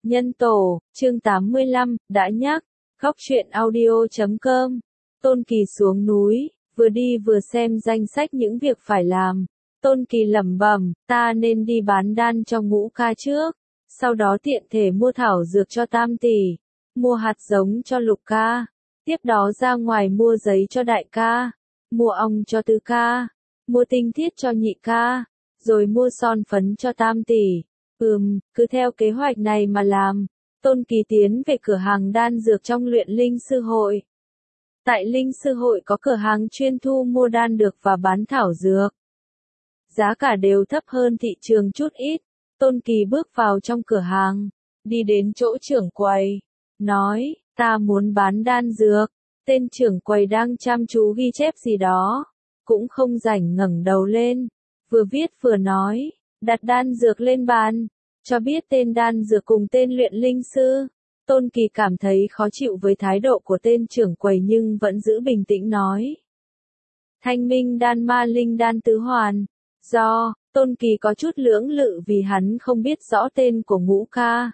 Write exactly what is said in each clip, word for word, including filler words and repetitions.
Nhân tổ, chương tám mươi lăm, đã nhắc, góc truyện audio chấm com. Tôn Kỳ xuống núi, vừa đi vừa xem danh sách những việc phải làm. Tôn Kỳ lẩm bẩm, ta nên đi bán đan cho Ngũ ca trước, sau đó tiện thể mua thảo dược cho Tam tỷ, mua hạt giống cho Lục ca, tiếp đó ra ngoài mua giấy cho Đại ca, mua ong cho Tứ ca, mua tinh thiết cho Nhị ca, rồi mua son phấn cho Tam tỷ. Ừm, cứ theo kế hoạch này mà làm. Tôn Kỳ tiến về cửa hàng đan dược trong luyện linh sư hội. Tại linh sư hội có cửa hàng chuyên thu mua đan dược và bán thảo dược. Giá cả đều thấp hơn thị trường chút ít. Tôn Kỳ bước vào trong cửa hàng, đi đến chỗ trưởng quầy, nói, ta muốn bán đan dược. Tên trưởng quầy đang chăm chú ghi chép gì đó, cũng không rảnh ngẩng đầu lên, vừa viết vừa nói, đặt đan dược lên bàn, cho biết tên đan dược cùng tên luyện linh sư. Tôn Kỳ cảm thấy khó chịu với thái độ của tên trưởng quầy nhưng vẫn giữ bình tĩnh nói. Thanh minh đan ma linh đan tứ hoàn. Do, Tôn Kỳ có chút lưỡng lự vì hắn không biết rõ tên của Ngũ ca.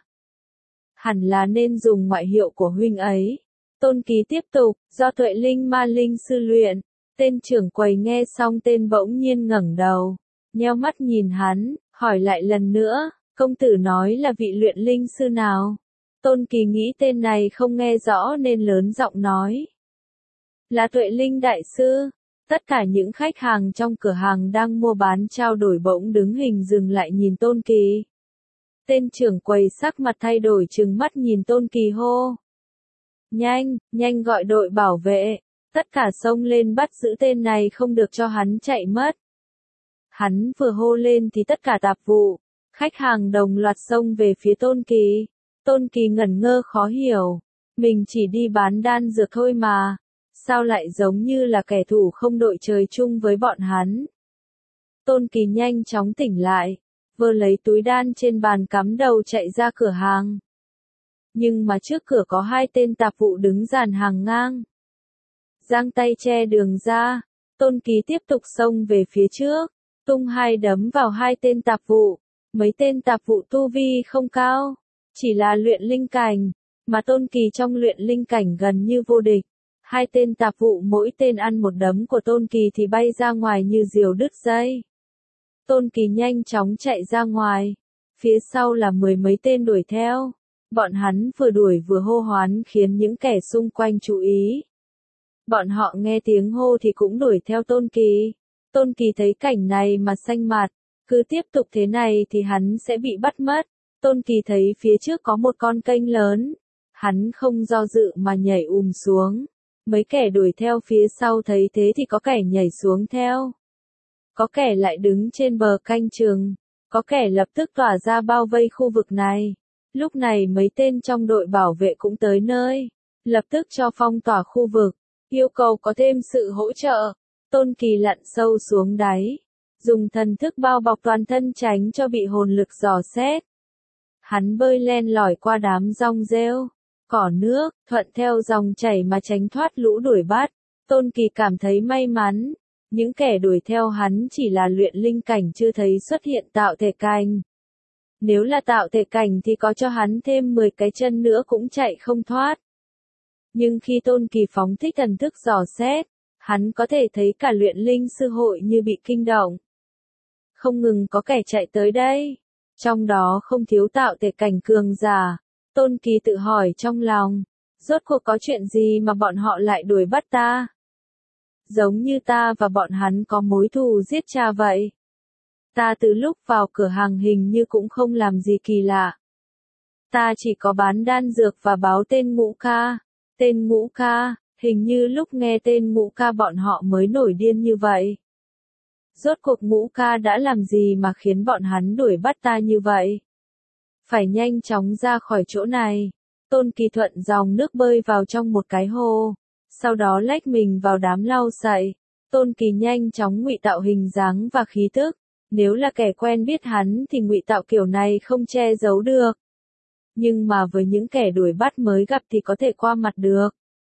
Hẳn là nên dùng ngoại hiệu của huynh ấy. Tôn Kỳ tiếp tục, do tuệ linh ma linh sư luyện. Tên trưởng quầy nghe xong tên bỗng nhiên ngẩng đầu, nheo mắt nhìn hắn, hỏi lại lần nữa, công tử nói là vị luyện linh sư nào? Tôn Kỳ nghĩ tên này không nghe rõ nên lớn giọng nói. Là tuệ linh đại sư. Tất cả những khách hàng trong cửa hàng đang mua bán trao đổi bỗng đứng hình dừng lại nhìn Tôn Kỳ. Tên trưởng quầy sắc mặt thay đổi trừng mắt nhìn Tôn Kỳ hô. Nhanh, nhanh gọi đội bảo vệ. Tất cả xông lên bắt giữ tên này không được cho hắn chạy mất. Hắn vừa hô lên thì tất cả tạp vụ, khách hàng đồng loạt xông về phía Tôn Kỳ. Tôn Kỳ ngẩn ngơ khó hiểu. Mình chỉ đi bán đan dược thôi mà. Sao lại giống như là kẻ thù không đội trời chung với bọn hắn? Tôn Kỳ nhanh chóng tỉnh lại, vơ lấy túi đan trên bàn cắm đầu chạy ra cửa hàng. Nhưng mà trước cửa có hai tên tạp vụ đứng dàn hàng ngang. Giang tay che đường ra, Tôn Kỳ tiếp tục xông về phía trước, tung hai đấm vào hai tên tạp vụ. Mấy tên tạp vụ tu vi không cao, chỉ là luyện linh cảnh, mà Tôn Kỳ trong luyện linh cảnh gần như vô địch. Hai tên tạp vụ mỗi tên ăn một đấm của Tôn Kỳ thì bay ra ngoài như diều đứt dây. Tôn Kỳ nhanh chóng chạy ra ngoài, phía sau là mười mấy tên đuổi theo. Bọn hắn vừa đuổi vừa hô hoán khiến những kẻ xung quanh chú ý. Bọn họ nghe tiếng hô thì cũng đuổi theo Tôn Kỳ. Tôn Kỳ thấy cảnh này mà xanh mặt, cứ tiếp tục thế này thì hắn sẽ bị bắt mất. Tôn Kỳ thấy phía trước có một con kênh lớn, hắn không do dự mà nhảy ùm xuống. Mấy kẻ đuổi theo phía sau thấy thế thì có kẻ nhảy xuống theo. Có kẻ lại đứng trên bờ canh chừng, có kẻ lập tức tỏa ra bao vây khu vực này. Lúc này mấy tên trong đội bảo vệ cũng tới nơi, lập tức cho phong tỏa khu vực, yêu cầu có thêm sự hỗ trợ. Tôn Kỳ lặn sâu xuống đáy, dùng thần thức bao bọc toàn thân tránh cho bị hồn lực dò xét. Hắn bơi len lỏi qua đám rong rêu, cỏ nước, thuận theo dòng chảy mà tránh thoát lũ đuổi bắt. Tôn Kỳ cảm thấy may mắn, những kẻ đuổi theo hắn chỉ là luyện linh cảnh chưa thấy xuất hiện tạo thể cảnh. Nếu là tạo thể cảnh thì có cho hắn thêm mười cái chân nữa cũng chạy không thoát. Nhưng khi Tôn Kỳ phóng thích thần thức dò xét, hắn có thể thấy cả luyện linh sư hội như bị kinh động. Không ngừng có kẻ chạy tới đây, trong đó không thiếu tạo thể cảnh cường giả. Tôn Kỳ tự hỏi trong lòng, rốt cuộc có chuyện gì mà bọn họ lại đuổi bắt ta? Giống như ta và bọn hắn có mối thù giết cha vậy. Ta từ lúc vào cửa hàng hình như cũng không làm gì kỳ lạ. Ta chỉ có bán đan dược và báo tên Ngũ ca. Tên Ngũ ca, hình như lúc nghe tên Ngũ ca bọn họ mới nổi điên như vậy. Rốt cuộc Ngũ ca đã làm gì mà khiến bọn hắn đuổi bắt ta như vậy? Phải nhanh chóng ra khỏi chỗ này. Tôn Kỳ thuận dòng nước bơi vào trong một cái hồ, sau đó lách mình vào đám lau sậy. Tôn Kỳ nhanh chóng ngụy tạo hình dáng và khí tức. Nếu là kẻ quen biết hắn thì ngụy tạo kiểu này không che giấu được. Nhưng mà với những kẻ đuổi bắt mới gặp thì có thể qua mặt được.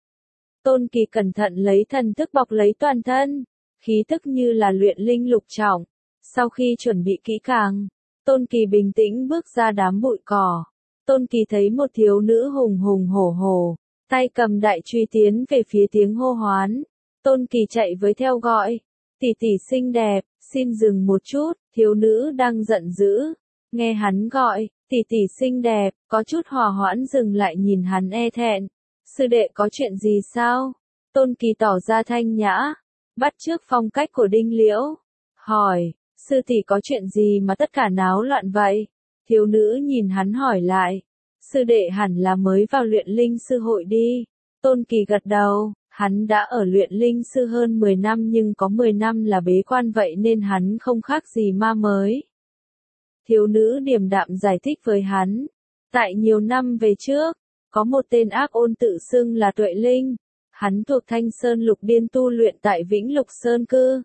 Tôn Kỳ cẩn thận lấy thần thức bọc lấy toàn thân, khí tức như là luyện linh lục trọng. Sau khi chuẩn bị kỹ càng, Tôn Kỳ bình tĩnh bước ra đám bụi cỏ, Tôn Kỳ thấy một thiếu nữ hùng hùng hổ hổ, tay cầm đại truy tiến về phía tiếng hô hoán. Tôn Kỳ chạy với theo gọi, tỷ tỷ xinh đẹp, xin dừng một chút, thiếu nữ đang giận dữ. Nghe hắn gọi, tỷ tỷ xinh đẹp, có chút hòa hoãn dừng lại nhìn hắn e thẹn. Sư đệ có chuyện gì sao? Tôn Kỳ tỏ ra thanh nhã, bắt chước phong cách của Đinh Liễu. Hỏi, sư tỷ có chuyện gì mà tất cả náo loạn vậy? Thiếu nữ nhìn hắn hỏi lại. Sư đệ hẳn là mới vào luyện linh sư hội đi. Tôn Kỳ gật đầu, hắn đã ở luyện linh sư hơn mười năm nhưng có mười năm là bế quan vậy nên hắn không khác gì ma mới. Thiếu nữ điềm đạm giải thích với hắn. Tại nhiều năm về trước, có một tên ác ôn tự xưng là Tuệ Linh. Hắn thuộc Thanh Sơn Lục Điên tu luyện tại Vĩnh Lục Sơn cư.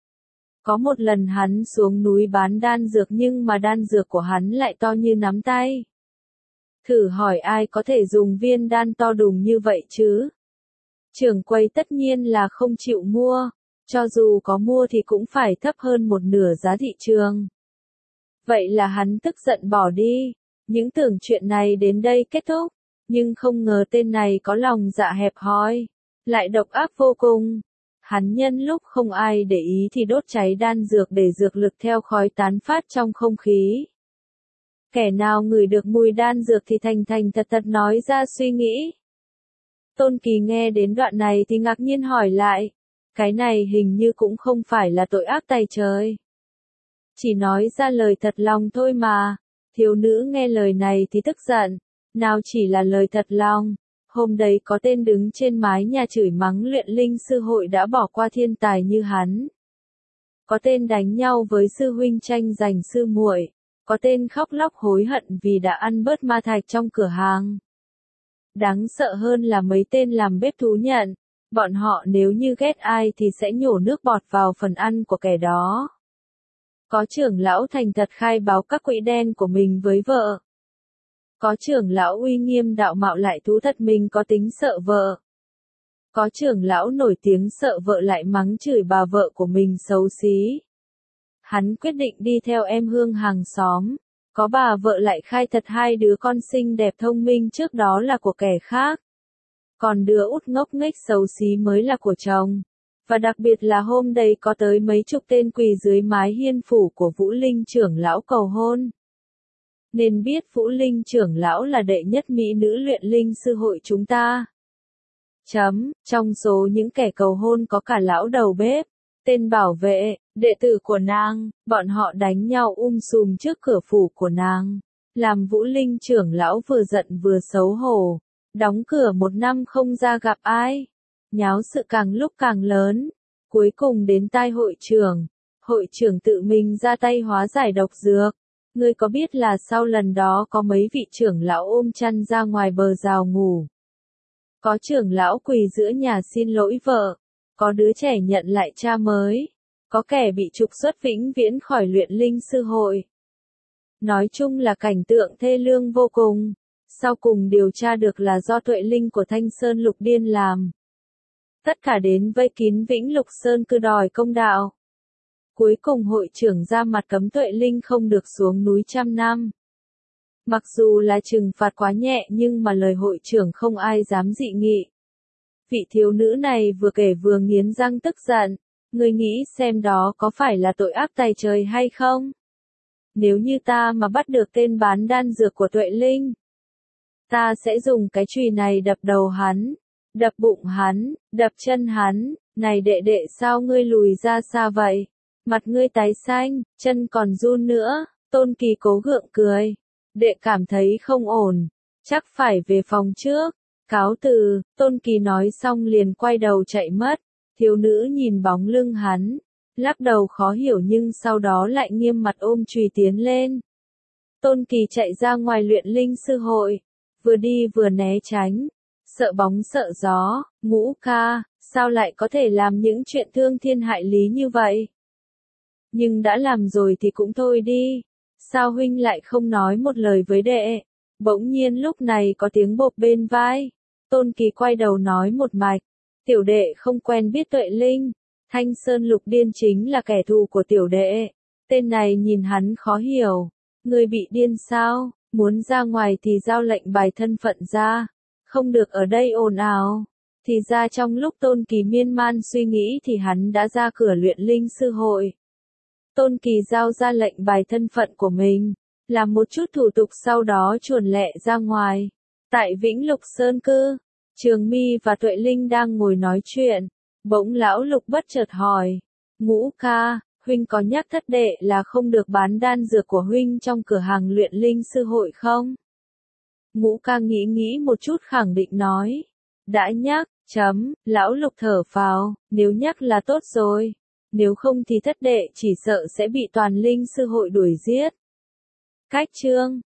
Có một lần hắn xuống núi bán đan dược nhưng mà đan dược của hắn lại to như nắm tay. Thử hỏi ai có thể dùng viên đan to đùng như vậy chứ? Trưởng quầy tất nhiên là không chịu mua, cho dù có mua thì cũng phải thấp hơn một nửa giá thị trường. Vậy là hắn tức giận bỏ đi, những tưởng chuyện này đến đây kết thúc, nhưng không ngờ tên này có lòng dạ hẹp hòi, lại độc ác vô cùng. Hắn nhân lúc không ai để ý thì đốt cháy đan dược để dược lực theo khói tán phát trong không khí. Kẻ nào ngửi được mùi đan dược thì thành thành thật thật nói ra suy nghĩ. Tôn Kỳ nghe đến đoạn này thì ngạc nhiên hỏi lại, cái này hình như cũng không phải là tội ác tày trời. Chỉ nói ra lời thật lòng thôi mà. Thiếu nữ nghe lời này thì tức giận, nào chỉ là lời thật lòng. Hôm đấy có tên đứng trên mái nhà chửi mắng luyện linh sư hội đã bỏ qua thiên tài như hắn. Có tên đánh nhau với sư huynh tranh giành sư muội, có tên khóc lóc hối hận vì đã ăn bớt ma thạch trong cửa hàng. Đáng sợ hơn là mấy tên làm bếp thú nhận, bọn họ nếu như ghét ai thì sẽ nhổ nước bọt vào phần ăn của kẻ đó. Có trưởng lão thành thật khai báo các quỹ đen của mình với vợ. Có trưởng lão uy nghiêm đạo mạo lại thú thật mình có tính sợ vợ. Có trưởng lão nổi tiếng sợ vợ lại mắng chửi bà vợ của mình xấu xí. Hắn quyết định đi theo em Hương hàng xóm. Có bà vợ lại khai thật hai đứa con xinh đẹp thông minh trước đó là của kẻ khác. Còn đứa út ngốc nghếch xấu xí mới là của chồng. Và đặc biệt là hôm đấy có tới mấy chục tên quỳ dưới mái hiên phủ của Vũ Linh trưởng lão cầu hôn. Nên biết Vũ Linh trưởng lão là đệ nhất mỹ nữ luyện linh sư hội chúng ta. Chấm, trong số những kẻ cầu hôn có cả lão đầu bếp, tên bảo vệ, đệ tử của nàng, bọn họ đánh nhau um sùm trước cửa phủ của nàng. Làm Vũ Linh trưởng lão vừa giận vừa xấu hổ, đóng cửa một năm không ra gặp ai. Nháo sự càng lúc càng lớn, cuối cùng đến tai hội trưởng. Hội trưởng tự mình ra tay hóa giải độc dược. Ngươi có biết là sau lần đó có mấy vị trưởng lão ôm chăn ra ngoài bờ rào ngủ. Có trưởng lão quỳ giữa nhà xin lỗi vợ. Có đứa trẻ nhận lại cha mới. Có kẻ bị trục xuất vĩnh viễn khỏi luyện linh sư hội. Nói chung là cảnh tượng thê lương vô cùng. Sau cùng điều tra được là do Tuệ Linh của Thanh Sơn Lục Điên làm. Tất cả đến vây kín Vĩnh Lục Sơn cư đòi công đạo. Cuối cùng hội trưởng ra mặt cấm Tuệ Linh không được xuống núi trăm năm. Mặc dù là trừng phạt quá nhẹ nhưng mà lời hội trưởng không ai dám dị nghị. Vị thiếu nữ này vừa kể vừa nghiến răng tức giận. Ngươi nghĩ xem đó có phải là tội ác tày trời hay không? Nếu như ta mà bắt được tên bán đan dược của Tuệ Linh, ta sẽ dùng cái chùy này đập đầu hắn, đập bụng hắn, đập chân hắn. Này đệ đệ sao ngươi lùi ra xa vậy? Mặt ngươi tái xanh, chân còn run nữa. Tôn Kỳ cố gượng cười. Đệ cảm thấy không ổn, chắc phải về phòng trước. Cáo từ, Tôn Kỳ nói xong liền quay đầu chạy mất. Thiếu nữ nhìn bóng lưng hắn, lắc đầu khó hiểu nhưng sau đó lại nghiêm mặt ôm chùy tiến lên. Tôn Kỳ chạy ra ngoài luyện linh sư hội, vừa đi vừa né tránh, sợ bóng sợ gió. Ngũ ca, sao lại có thể làm những chuyện thương thiên hại lý như vậy? Nhưng đã làm rồi thì cũng thôi đi, sao huynh lại không nói một lời với đệ? Bỗng nhiên lúc này có tiếng bộp bên vai, Tôn Kỳ quay đầu nói một mạch, tiểu đệ không quen biết Tuệ Linh, Thanh Sơn Lục Điên chính là kẻ thù của tiểu đệ. Tên này nhìn hắn khó hiểu, ngươi bị điên sao? Muốn ra ngoài thì giao lệnh bài thân phận ra, không được ở đây ồn ào. Thì ra trong lúc Tôn Kỳ miên man suy nghĩ thì hắn đã ra cửa luyện linh sư hội. Tôn Kỳ giao ra lệnh bài thân phận của mình, làm một chút thủ tục sau đó chuồn lẹ ra ngoài. Tại Vĩnh Lục Sơn Cư, Trường My và Tuệ Linh đang ngồi nói chuyện, bỗng lão Lục bất chợt hỏi, Ngũ ca, huynh có nhắc thất đệ là không được bán đan dược của huynh trong cửa hàng luyện linh sư hội không? Ngũ ca nghĩ nghĩ một chút khẳng định nói, đã nhắc, chấm, lão Lục thở phào, nếu nhắc là tốt rồi, nếu không thì thất đệ chỉ sợ sẽ bị toàn linh sư hội đuổi giết. Cách chương